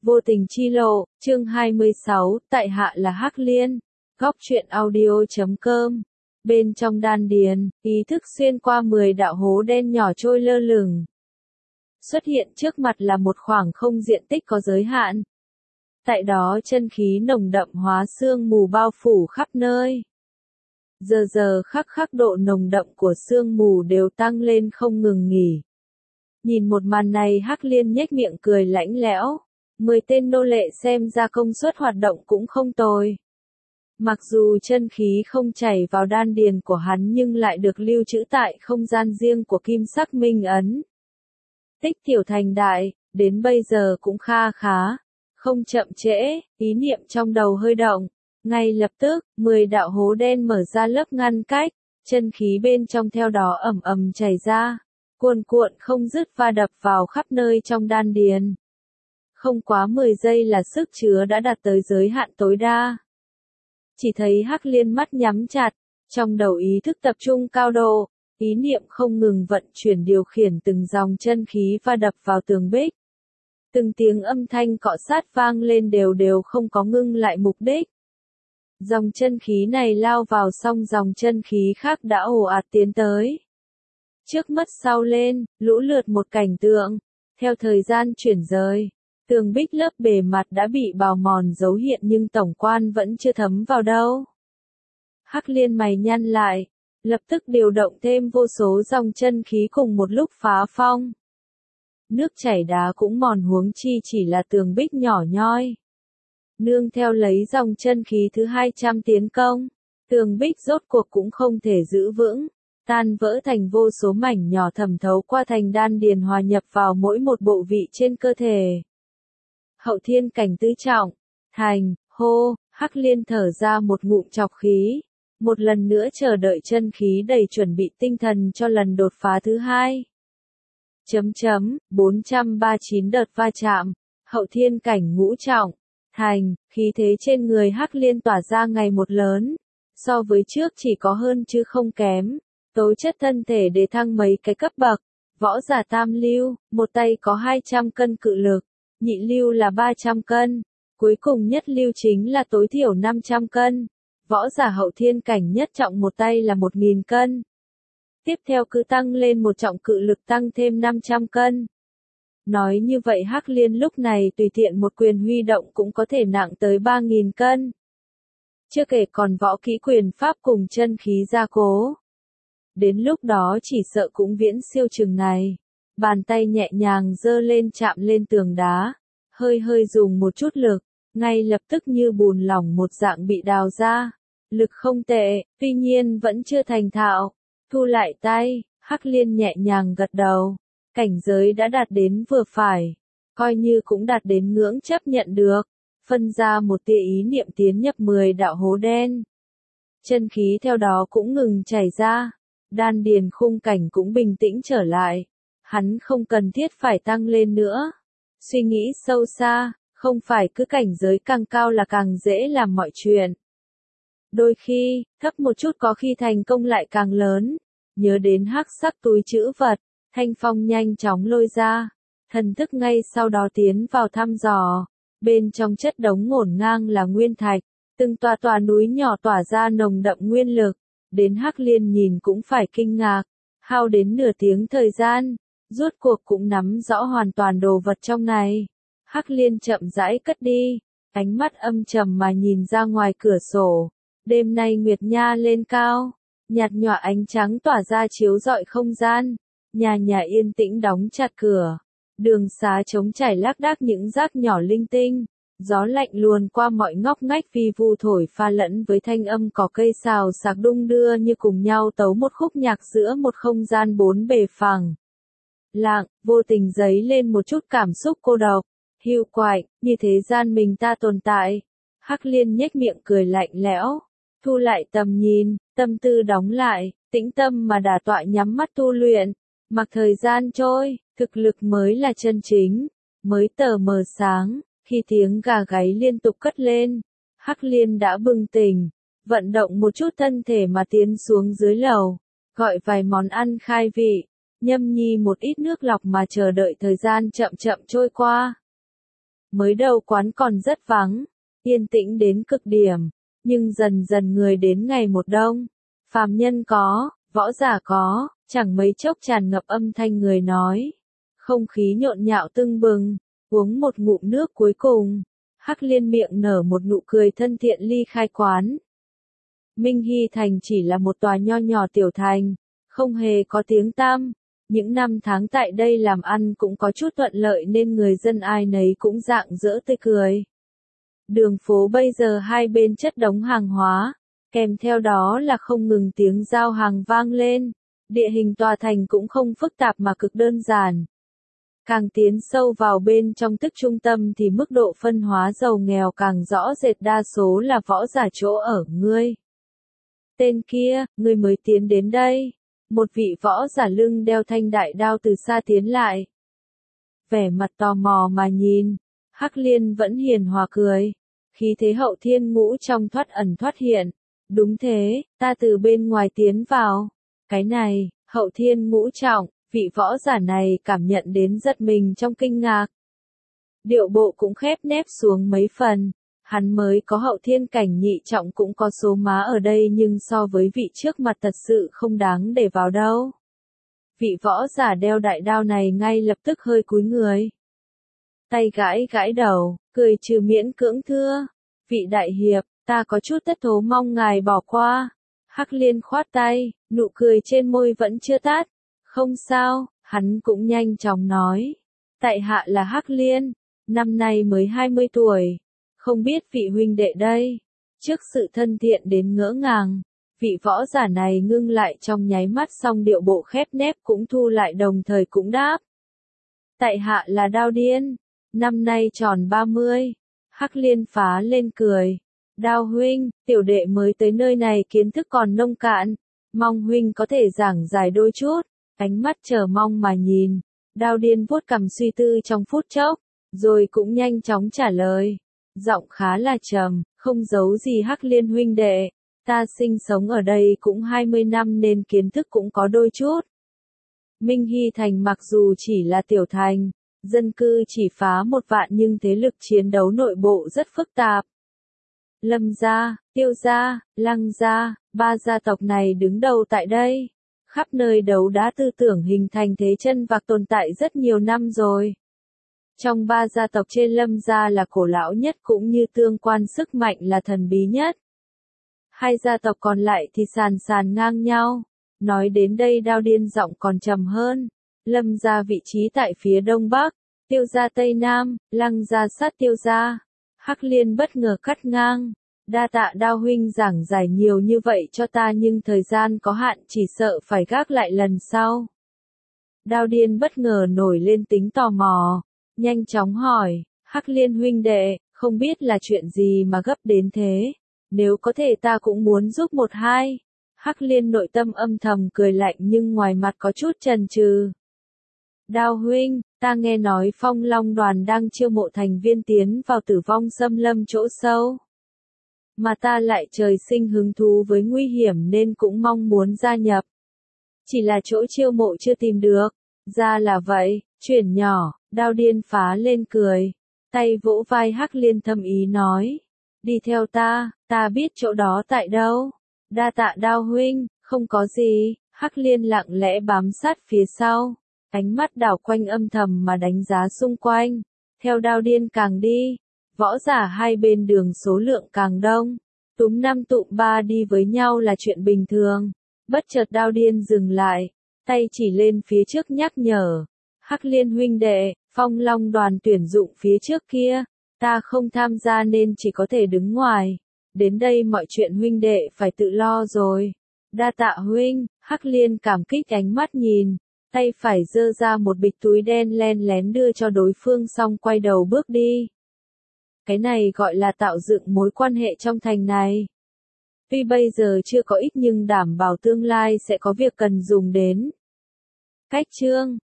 Vô tình chi lộ, chương 26, tại hạ là Hắc Liên, góc truyện audio.com. Bên trong đan điền, ý thức xuyên qua 10 đạo hố đen nhỏ trôi lơ lửng. Xuất hiện trước mặt là một khoảng không diện tích có giới hạn. Tại đó chân khí nồng đậm hóa sương mù bao phủ khắp nơi. Giờ khắc độ nồng đậm của sương mù đều tăng lên không ngừng nghỉ. Nhìn một màn này Hắc Liên nhếch miệng cười lãnh lẽo. 10 tên nô lệ xem ra công suất hoạt động cũng không tồi. Mặc dù chân khí không chảy vào đan điền của hắn nhưng lại được lưu trữ tại không gian riêng của kim sắc minh ấn. Tích tiểu thành đại, đến bây giờ cũng kha khá. Không chậm trễ, ý niệm trong đầu hơi động. Ngay lập tức, 10 đạo hố đen mở ra lớp ngăn cách, chân khí bên trong theo đó ầm ầm chảy ra, cuồn cuộn không dứt va đập vào khắp nơi trong đan điền. Không quá 10 giây là sức chứa đã đạt tới giới hạn tối đa. Chỉ thấy Hắc Liên mắt nhắm chặt, trong đầu ý thức tập trung cao độ, ý niệm không ngừng vận chuyển điều khiển từng dòng chân khí va đập vào tường bích. Từng tiếng âm thanh cọ sát vang lên đều không có ngưng lại mục đích. Dòng chân khí này lao vào xong dòng chân khí khác đã ồ ạt tiến tới. Trước mắt sau lên, lũ lượt một cảnh tượng. Theo thời gian chuyển rời, tường bích lớp bề mặt đã bị bào mòn dấu hiện nhưng tổng quan vẫn chưa thấm vào đâu. Hắc Liên mày nhăn lại, lập tức điều động thêm vô số dòng chân khí cùng một lúc phá phong. Nước chảy đá cũng mòn huống chi chỉ là tường bích nhỏ nhoi. Nương theo lấy dòng chân khí thứ 200 tiến công, tường bích rốt cuộc cũng không thể giữ vững, tan vỡ thành vô số mảnh nhỏ thẩm thấu qua thành đan điền hòa nhập vào mỗi một bộ vị trên cơ thể. Hậu thiên cảnh tứ trọng, thành, hô, Hắc Liên thở ra một ngụm trọc khí, một lần nữa chờ đợi chân khí đầy chuẩn bị tinh thần cho lần đột phá thứ hai. 439 đợt va chạm, hậu thiên cảnh ngũ trọng, thành, khí thế trên người Hắc Liên tỏa ra ngày một lớn, so với trước chỉ có hơn chứ không kém, tố chất thân thể để thăng mấy cái cấp bậc, võ giả tam lưu, một tay có 200 cân cự lực, nhị lưu là 300 cân, cuối cùng nhất lưu chính là tối thiểu 500 cân, võ giả hậu thiên cảnh nhất trọng một tay là 1000 cân. Tiếp theo cứ tăng lên một trọng cự lực tăng thêm 500 cân. Nói như vậy Hắc Liên lúc này tùy tiện một quyền huy động cũng có thể nặng tới 3000 cân. Chưa kể còn võ kỹ quyền pháp cùng chân khí gia cố. Đến lúc đó chỉ sợ cũng viễn siêu chừng này. Bàn tay nhẹ nhàng giơ lên chạm lên tường đá, hơi dùng một chút lực, ngay lập tức như bùn lỏng một dạng bị đào ra. Lực không tệ, tuy nhiên vẫn chưa thành thạo. Thu lại tay, Hắc Liên nhẹ nhàng gật đầu. Cảnh giới đã đạt đến vừa phải, coi như cũng đạt đến ngưỡng chấp nhận được, phân ra một tia ý niệm tiến nhập 10 đạo hố đen. Chân khí theo đó cũng ngừng chảy ra, đan điền khung cảnh cũng bình tĩnh trở lại, hắn không cần thiết phải tăng lên nữa. Suy nghĩ sâu xa, không phải cứ cảnh giới càng cao là càng dễ làm mọi chuyện. Đôi khi, thấp một chút có khi thành công lại càng lớn. Nhớ đến hắc sắc túi trữ vật, Thanh Phong nhanh chóng lôi ra, thần thức ngay sau đó tiến vào thăm dò. Bên trong chất đống ngổn ngang là nguyên thạch, từng tòa núi nhỏ tỏa ra nồng đậm nguyên lực, đến Hắc Liên nhìn cũng phải kinh ngạc, hao đến nửa tiếng thời gian, rốt cuộc cũng nắm rõ hoàn toàn đồ vật trong này. Hắc Liên chậm rãi cất đi, ánh mắt âm trầm mà nhìn ra ngoài cửa sổ, đêm nay nguyệt nha lên cao. Nhạt nhòa ánh trắng tỏa ra chiếu rọi không gian, nhà yên tĩnh đóng chặt cửa, đường xá trống trải lác đác những rác nhỏ linh tinh, gió lạnh luồn qua mọi ngóc ngách vi vu thổi pha lẫn với thanh âm cỏ cây xào xạc đung đưa như cùng nhau tấu một khúc nhạc giữa một không gian bốn bề phẳng. Lặng, vô tình dấy lên một chút cảm xúc cô độc, hiu quạnh, như thế gian mình ta tồn tại. Hắc Liên nhếch miệng cười lạnh lẽo. Thu lại tầm nhìn, tâm tư đóng lại, tĩnh tâm mà đả tọa nhắm mắt tu luyện, mặc thời gian trôi, thực lực mới là chân chính, mới tờ mờ sáng, khi tiếng gà gáy liên tục cất lên, Hắc Liên đã bừng tỉnh, vận động một chút thân thể mà tiến xuống dưới lầu, gọi vài món ăn khai vị, nhâm nhi một ít nước lọc mà chờ đợi thời gian chậm chậm trôi qua. Mới đầu quán còn rất vắng, yên tĩnh đến cực điểm, nhưng dần dần người đến ngày một đông. Phàm nhân có, võ giả có, chẳng mấy chốc tràn ngập âm thanh người nói. Không khí nhộn nhạo tưng bừng, uống một ngụm nước cuối cùng. Hắc Liên miệng nở một nụ cười thân thiện ly khai quán. Minh Hy Thành chỉ là một tòa nho nhỏ tiểu thành, không hề có tiếng tăm. Những năm tháng tại đây làm ăn cũng có chút thuận lợi nên người dân ai nấy cũng rạng rỡ tươi cười. Đường phố bây giờ hai bên chất đống hàng hóa, kèm theo đó là không ngừng tiếng giao hàng vang lên. Địa hình tòa thành cũng không phức tạp mà cực đơn giản. Càng tiến sâu vào bên trong tức trung tâm thì mức độ phân hóa giàu nghèo càng rõ rệt, đa số là võ giả chỗ ở ngươi. Tên kia, ngươi mới tiến đến đây. Một vị võ giả lưng đeo thanh đại đao từ xa tiến lại. Vẻ mặt tò mò mà nhìn, Hắc Liên vẫn hiền hòa cười. Khí thế hậu thiên ngũ trong thoát ẩn thoát hiện. Đúng thế, ta từ bên ngoài tiến vào. Cái này, hậu thiên ngũ trọng, vị võ giả này cảm nhận đến giật mình trong kinh ngạc. Điệu bộ cũng khép nép xuống mấy phần. Hắn mới có hậu thiên cảnh nhị trọng cũng có số má ở đây nhưng so với vị trước mặt thật sự không đáng để vào đâu. Vị võ giả đeo đại đao này ngay lập tức hơi cúi người. Tay gãi gãi đầu, cười trừ miễn cưỡng thưa. Vị đại hiệp, ta có chút thất thố mong ngài bỏ qua. Hắc Liên khoát tay, nụ cười trên môi vẫn chưa tắt. Không sao, hắn cũng nhanh chóng nói. Tại hạ là Hắc Liên, năm nay mới 20 tuổi. Không biết vị huynh đệ đây. Trước sự thân thiện đến ngỡ ngàng, vị võ giả này ngưng lại trong nháy mắt, xong điệu bộ khép nép cũng thu lại đồng thời cũng đáp. Tại hạ là Đao Điên, năm nay tròn 30. Hắc Liên phá lên cười. Đao huynh, tiểu đệ mới tới nơi này kiến thức còn nông cạn. Mong huynh có thể giảng giải đôi chút. Ánh mắt chờ mong mà nhìn. Đao Điên vuốt cằm suy tư trong phút chốc, rồi cũng nhanh chóng trả lời. Giọng khá là trầm, không giấu gì Hắc Liên huynh đệ. Ta sinh sống ở đây cũng 20 năm nên kiến thức cũng có đôi chút. Minh Hy Thành mặc dù chỉ là tiểu thành, dân cư chỉ phá 1 vạn nhưng thế lực chiến đấu nội bộ rất phức tạp. Lâm gia, Tiêu gia, Lăng gia, 3 gia tộc này đứng đầu tại đây. Khắp nơi đấu đá tư tưởng hình thành thế chân vạc tồn tại rất nhiều năm rồi. Trong 3 gia tộc trên Lâm gia là cổ lão nhất cũng như tương quan sức mạnh là thần bí nhất. 2 gia tộc còn lại thì sàn sàn ngang nhau. Nói đến đây Đao Điên giọng còn trầm hơn. Lâm gia vị trí tại phía đông bắc, Tiêu gia tây nam, Lăng gia sát Tiêu gia. Hắc Liên bất ngờ cắt ngang. Đa tạ Đao huynh giảng giải nhiều như vậy cho ta nhưng thời gian có hạn, chỉ sợ phải gác lại lần sau. Đao Điên bất ngờ nổi lên tính tò mò. Nhanh chóng hỏi, Hắc Liên huynh đệ, không biết là chuyện gì mà gấp đến thế. Nếu có thể ta cũng muốn giúp một hai. Hắc Liên nội tâm âm thầm cười lạnh nhưng ngoài mặt có chút chần chừ. Đao huynh, ta nghe nói Phong Long đoàn đang chiêu mộ thành viên tiến vào Tử Vong Xâm Lâm chỗ sâu. Mà ta lại trời sinh hứng thú với nguy hiểm nên cũng mong muốn gia nhập. Chỉ là chỗ chiêu mộ chưa tìm được. Ra là vậy, chuyển nhỏ, Đao Điên phá lên cười. Tay vỗ vai Hắc Liên thâm ý nói. Đi theo ta biết chỗ đó tại đâu. Đa tạ Đao huynh, không có gì. Hắc Liên lặng lẽ bám sát phía sau. Ánh mắt đảo quanh âm thầm mà đánh giá xung quanh. Theo Đao Điên càng đi, võ giả hai bên đường số lượng càng đông. Túm 5 tụm 3 đi với nhau là chuyện bình thường. Bất chợt Đao Điên dừng lại, tay chỉ lên phía trước nhắc nhở. Hắc Liên huynh đệ, Phong Long đoàn tuyển dụng phía trước kia, ta không tham gia nên chỉ có thể đứng ngoài. Đến đây mọi chuyện huynh đệ phải tự lo rồi. Đa tạ huynh. Hắc Liên cảm kích ánh mắt nhìn, tay phải giơ ra một bịch túi đen len lén đưa cho đối phương xong quay đầu bước đi. Cái này gọi là tạo dựng mối quan hệ trong thành này. Tuy bây giờ chưa có ích nhưng đảm bảo tương lai sẽ có việc cần dùng đến. Cách chương